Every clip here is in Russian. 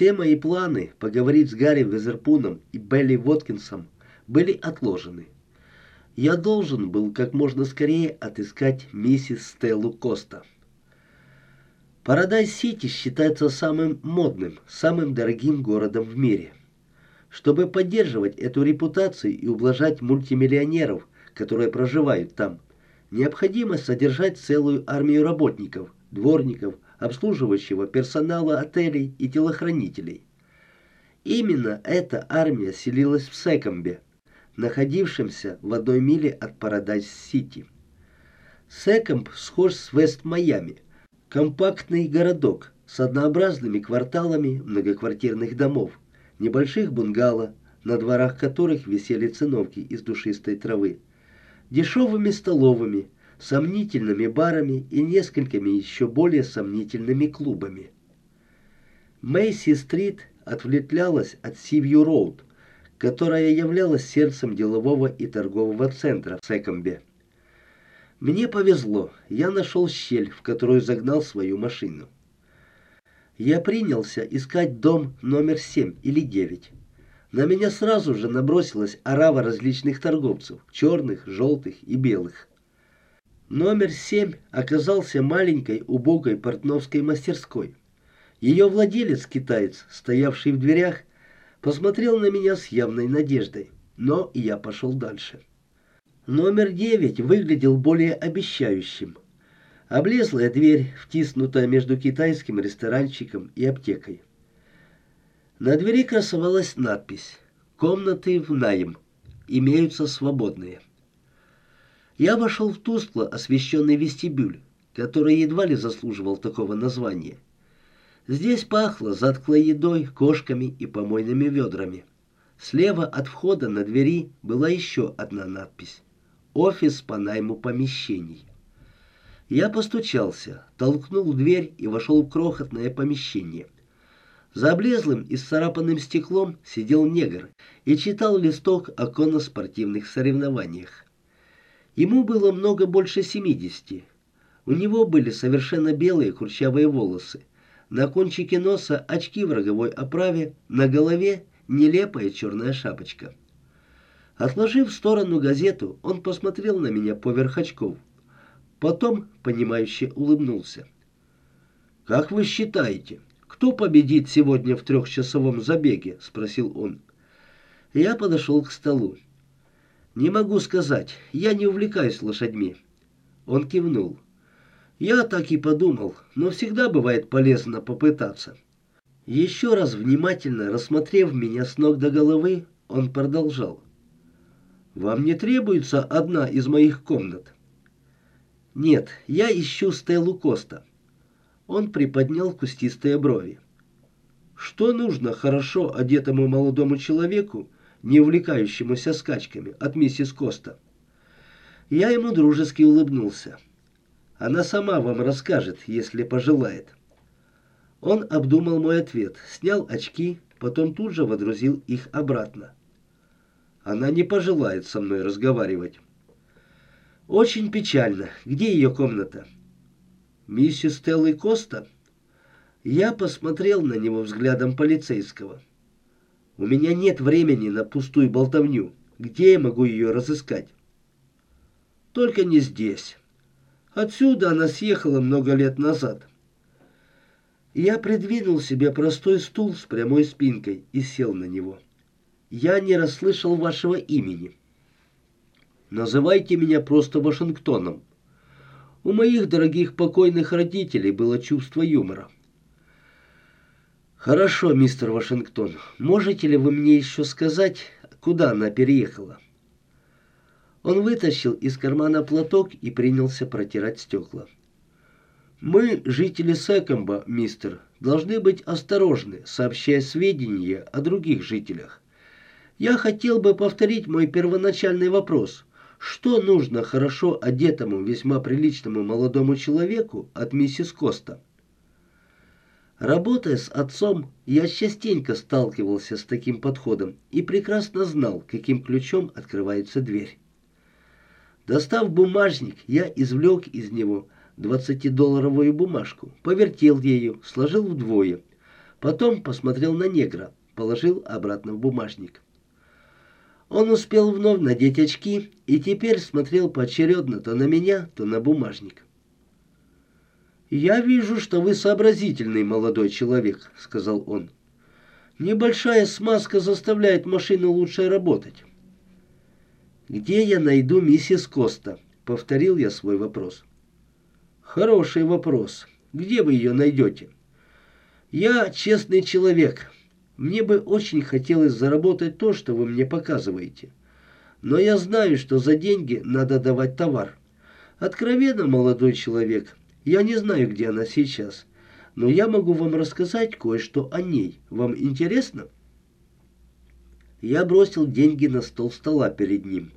Все мои планы поговорить с Гарри Везерпуном и Белли Воткинсом были отложены. Я должен был как можно скорее отыскать миссис Стеллу Коста. Парадайз-Сити считается самым модным, самым дорогим городом в мире. Чтобы поддерживать эту репутацию и ублажать мультимиллионеров, которые проживают там, необходимо содержать целую армию работников, дворников, обслуживающего персонала отелей и телохранителей. Именно эта армия селилась в Секомбе, находившемся в 1 миле от Парадайз-Сити. Секомб схож с Вест-Майами, компактный городок с однообразными кварталами многоквартирных домов, небольших бунгало, на дворах которых висели циновки из душистой травы, дешевыми столовыми, сомнительными барами и несколькими еще более сомнительными клубами. Мейси-стрит ответвлялась от Сивью-роуд, которая являлась сердцем делового и торгового центра в Секомбе. Мне повезло, я нашел щель, в которую загнал свою машину. Я принялся искать дом номер 7 или 9. На меня сразу же набросилась орава различных торговцев, черных, желтых и белых. Номер 7 оказался маленькой убогой портновской мастерской. Ее владелец, китаец, стоявший в дверях, посмотрел на меня с явной надеждой, но я пошел дальше. Номер 9 выглядел более обещающим. Облезлая дверь, втиснутая между китайским ресторанчиком и аптекой. На двери красовалась надпись «Комнаты в найм. Имеются свободные». Я вошел в тускло освещенный вестибюль, который едва ли заслуживал такого названия. Здесь пахло затхлой едой, кошками и помойными ведрами. Слева от входа на двери была еще одна надпись «Офис по найму помещений». Я постучался, толкнул дверь и вошел в крохотное помещение. За облезлым и исцарапанным стеклом сидел негр и читал листок о конно-спортивных соревнованиях. Ему было много больше 70. У него были совершенно белые курчавые волосы. На кончике носа очки в роговой оправе, на голове нелепая черная шапочка. Отложив в сторону газету, он посмотрел на меня поверх очков. Потом, понимающе улыбнулся. «Как вы считаете, кто победит сегодня в 3-часовом забеге?» — спросил он. Я подошел к столу. «Не могу сказать, я не увлекаюсь лошадьми». Он кивнул. «Я так и подумал, но всегда бывает полезно попытаться». Еще раз внимательно рассмотрев меня с ног до головы, он продолжал. «Вам не требуется одна из моих комнат?» «Нет, я ищу Стеллу Коста». Он приподнял кустистые брови. «Что нужно хорошо одетому молодому человеку, не увлекающемуся скачками, от миссис Коста?» Я ему дружески улыбнулся. «Она сама вам расскажет, если пожелает». Он обдумал мой ответ, снял очки, потом тут же водрузил их обратно. «Она не пожелает со мной разговаривать». «Очень печально. Где ее комната?» «Миссис Стеллы Коста?» Я посмотрел на него взглядом полицейского. «У меня нет времени на пустую болтовню. Где я могу ее разыскать?» «Только не здесь. Отсюда она съехала много лет назад». Я придвинул себе простой стул с прямой спинкой и сел на него. «Я не расслышал вашего имени». «Называйте меня просто Вашингтоном. У моих дорогих покойных родителей было чувство юмора». «Хорошо, мистер Вашингтон. Можете ли вы мне еще сказать, куда она переехала?» Он вытащил из кармана платок и принялся протирать стекла. «Мы, жители Секомба, мистер, должны быть осторожны, сообщая сведения о других жителях. Я хотел бы повторить мой первоначальный вопрос. Что нужно хорошо одетому, весьма приличному молодому человеку от миссис Коста?» Работая с отцом, я частенько сталкивался с таким подходом и прекрасно знал, каким ключом открывается дверь. Достав бумажник, я извлек из него 20-долларовую бумажку, повертел ею, сложил вдвое, Потом посмотрел на негра, положил обратно в бумажник. Он успел вновь надеть очки и теперь смотрел поочередно то на меня, то на бумажник. «Я вижу, что вы сообразительный молодой человек», — сказал он. «Небольшая смазка заставляет машину лучше работать». «Где я найду миссис Коста?» — повторил я свой вопрос. «Хороший вопрос. Где вы ее найдете?» «Я честный человек. Мне бы очень хотелось заработать то, что вы мне показываете. Но я знаю, что за деньги надо давать товар. Откровенно, молодой человек, я не знаю, где она сейчас, но я могу вам рассказать кое-что о ней. Вам интересно?» Я бросил деньги на стол стола перед ним.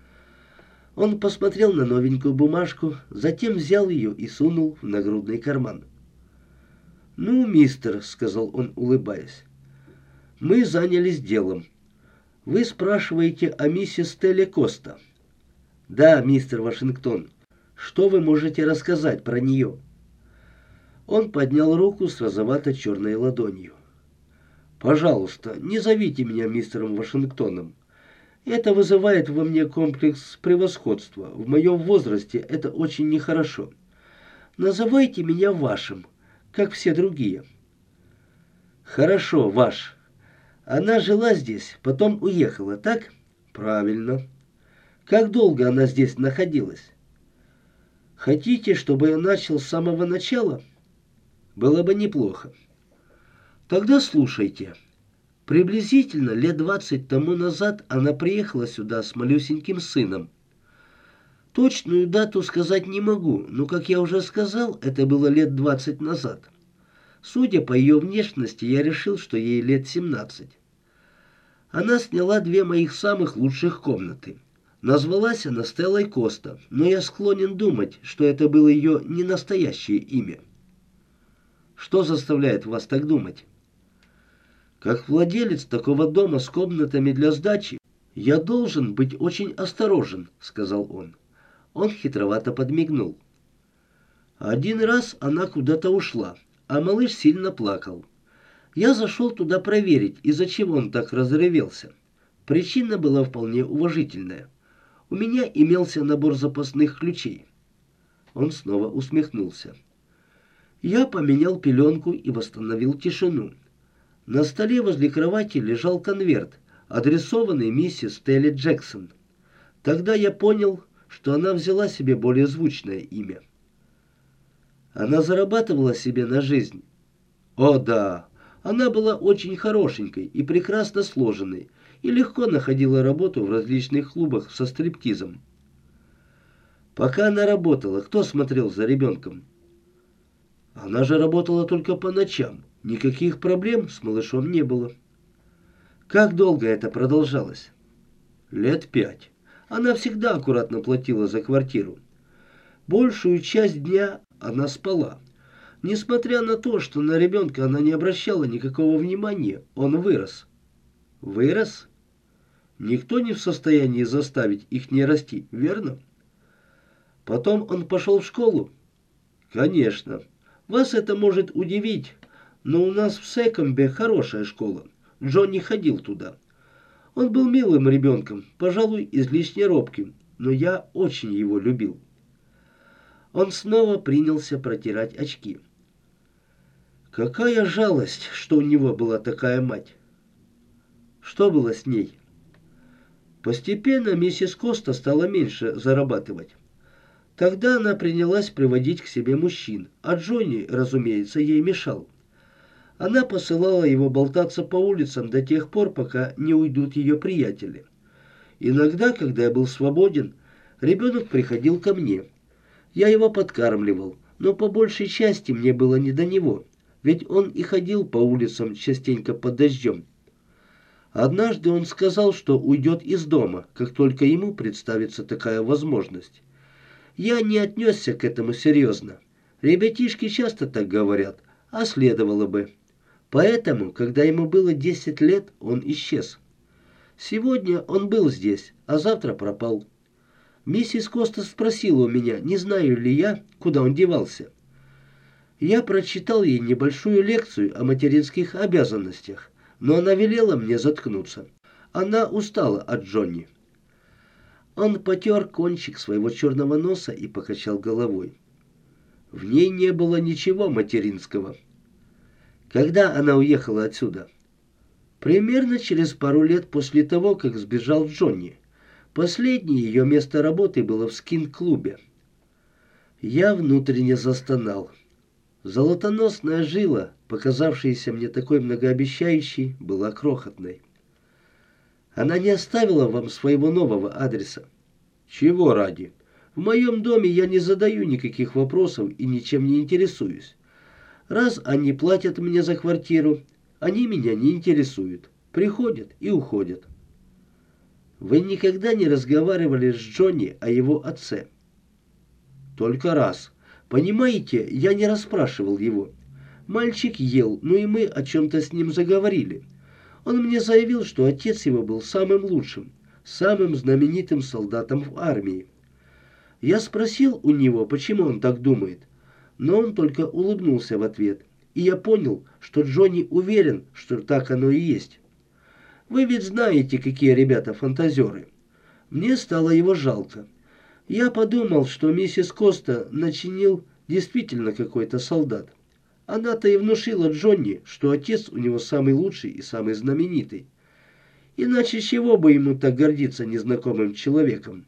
Он посмотрел на новенькую бумажку, затем взял ее и сунул в нагрудный карман. «Ну, мистер», — сказал он, улыбаясь, — «мы занялись делом. Вы спрашиваете о миссис Стелле Коста?» «Да, мистер Вашингтон. Что вы можете рассказать про нее?» Он поднял руку с розовато-черной ладонью. «Пожалуйста, не зовите меня мистером Вашингтоном. Это вызывает во мне комплекс превосходства. В моем возрасте это очень нехорошо. Называйте меня вашим, как все другие». «Хорошо, ваш. Она жила здесь, потом уехала, так?» «Правильно. Как долго она здесь находилась?» «Хотите, чтобы я начал с самого начала?» «Было бы неплохо». «Тогда слушайте. Приблизительно лет 20 тому назад она приехала сюда с малюсеньким сыном. Точную дату сказать не могу, но, как я уже сказал, это было лет 20 назад. Судя по ее внешности, я решил, что ей лет 17. Она сняла 2 моих самых лучших комнаты. Назвалась она Стеллой Коста, но я склонен думать, что это было ее не настоящее имя. Что заставляет вас так думать? Как владелец такого дома с комнатами для сдачи, я должен быть очень осторожен, сказал он. Он хитровато подмигнул. Один раз она куда-то ушла, а малыш сильно плакал. Я зашел туда проверить, из-за чего он так разревелся. Причина была вполне уважительная. У меня имелся набор запасных ключей. Он снова усмехнулся. Я поменял пеленку и восстановил тишину. На столе возле кровати лежал конверт, адресованный миссис Стелле Джексон. Тогда я понял, что она взяла себе более звучное имя. Она зарабатывала себе на жизнь. О да, она была очень хорошенькой и прекрасно сложенной, и легко находила работу в различных клубах со стриптизом. Пока она работала, кто смотрел за ребенком? Она же работала только по ночам. Никаких проблем с малышом не было. Как долго это продолжалось? Лет 5. Она всегда аккуратно платила за квартиру. Большую часть дня она спала. Несмотря на то, что на ребенка она не обращала никакого внимания, он вырос. Вырос? Никто не в состоянии заставить их не расти, верно? Потом он пошел в школу? Конечно. Вас это может удивить, но у нас в Секомбе хорошая школа. Джонни ходил туда. Он был милым ребенком, пожалуй, излишне робким, но я очень его любил. Он снова принялся протирать очки. Какая жалость, что у него была такая мать. Что было с ней? Постепенно миссис Коста стала меньше зарабатывать. Тогда она принялась приводить к себе мужчин, а Джонни, разумеется, ей мешал. Она посылала его болтаться по улицам до тех пор, пока не уйдут ее приятели. Иногда, когда я был свободен, ребенок приходил ко мне. Я его подкармливал, но по большей части мне было не до него, ведь он и ходил по улицам частенько под дождем. Однажды он сказал, что уйдет из дома, как только ему представится такая возможность. Я не отнесся к этому серьезно. Ребятишки часто так говорят, а следовало бы. Поэтому, когда ему было 10 лет, он исчез. Сегодня он был здесь, а завтра пропал. Миссис Коста спросила у меня, не знаю ли я, куда он девался. Я прочитал ей небольшую лекцию о материнских обязанностях, но она велела мне заткнуться. Она устала от Джонни. Он потер кончик своего черного носа и покачал головой. В ней не было ничего материнского. Когда она уехала отсюда? Примерно через пару лет после того, как сбежал Джонни. Последнее ее место работы было в скин-клубе. Я внутренне застонал. Золотоносная жила, показавшаяся мне такой многообещающей, была крохотной. Она не оставила вам своего нового адреса? Чего ради? В моем доме я не задаю никаких вопросов и ничем не интересуюсь. Раз они платят мне за квартиру, они меня не интересуют. Приходят и уходят. Вы никогда не разговаривали с Джонни о его отце? Только раз. Понимаете, я не расспрашивал его. Мальчик ел, ну и мы о чем-то с ним заговорили. Он мне заявил, что отец его был самым лучшим, самым знаменитым солдатом в армии. Я спросил у него, почему он так думает, но он только улыбнулся в ответ, и я понял, что Джонни уверен, что так оно и есть. Вы ведь знаете, какие ребята фантазеры. Мне стало его жалко. Я подумал, что миссис Коста начинил действительно какой-то солдат. Она-то и внушила Джонни, что отец у него самый лучший и самый знаменитый. Иначе чего бы ему так гордиться незнакомым человеком?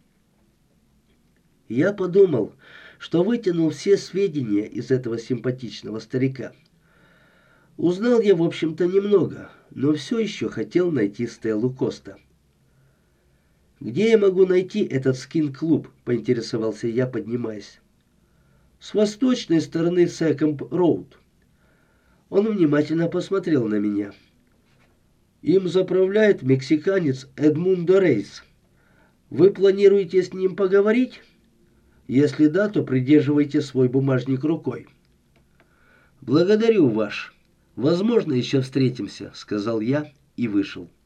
Я подумал, что вытянул все сведения из этого симпатичного старика. Узнал я, в общем-то, немного, но все еще хотел найти Стеллу Коста. «Где я могу найти этот скин-клуб?» — поинтересовался я, поднимаясь. «С восточной стороны Секомб-Роуд». Он внимательно посмотрел на меня. «Им заправляет мексиканец Эдмундо Рейс. Вы планируете с ним поговорить? Если да, то придерживайте свой бумажник рукой». «Благодарю, ваш. Возможно, еще встретимся», — сказал я и вышел.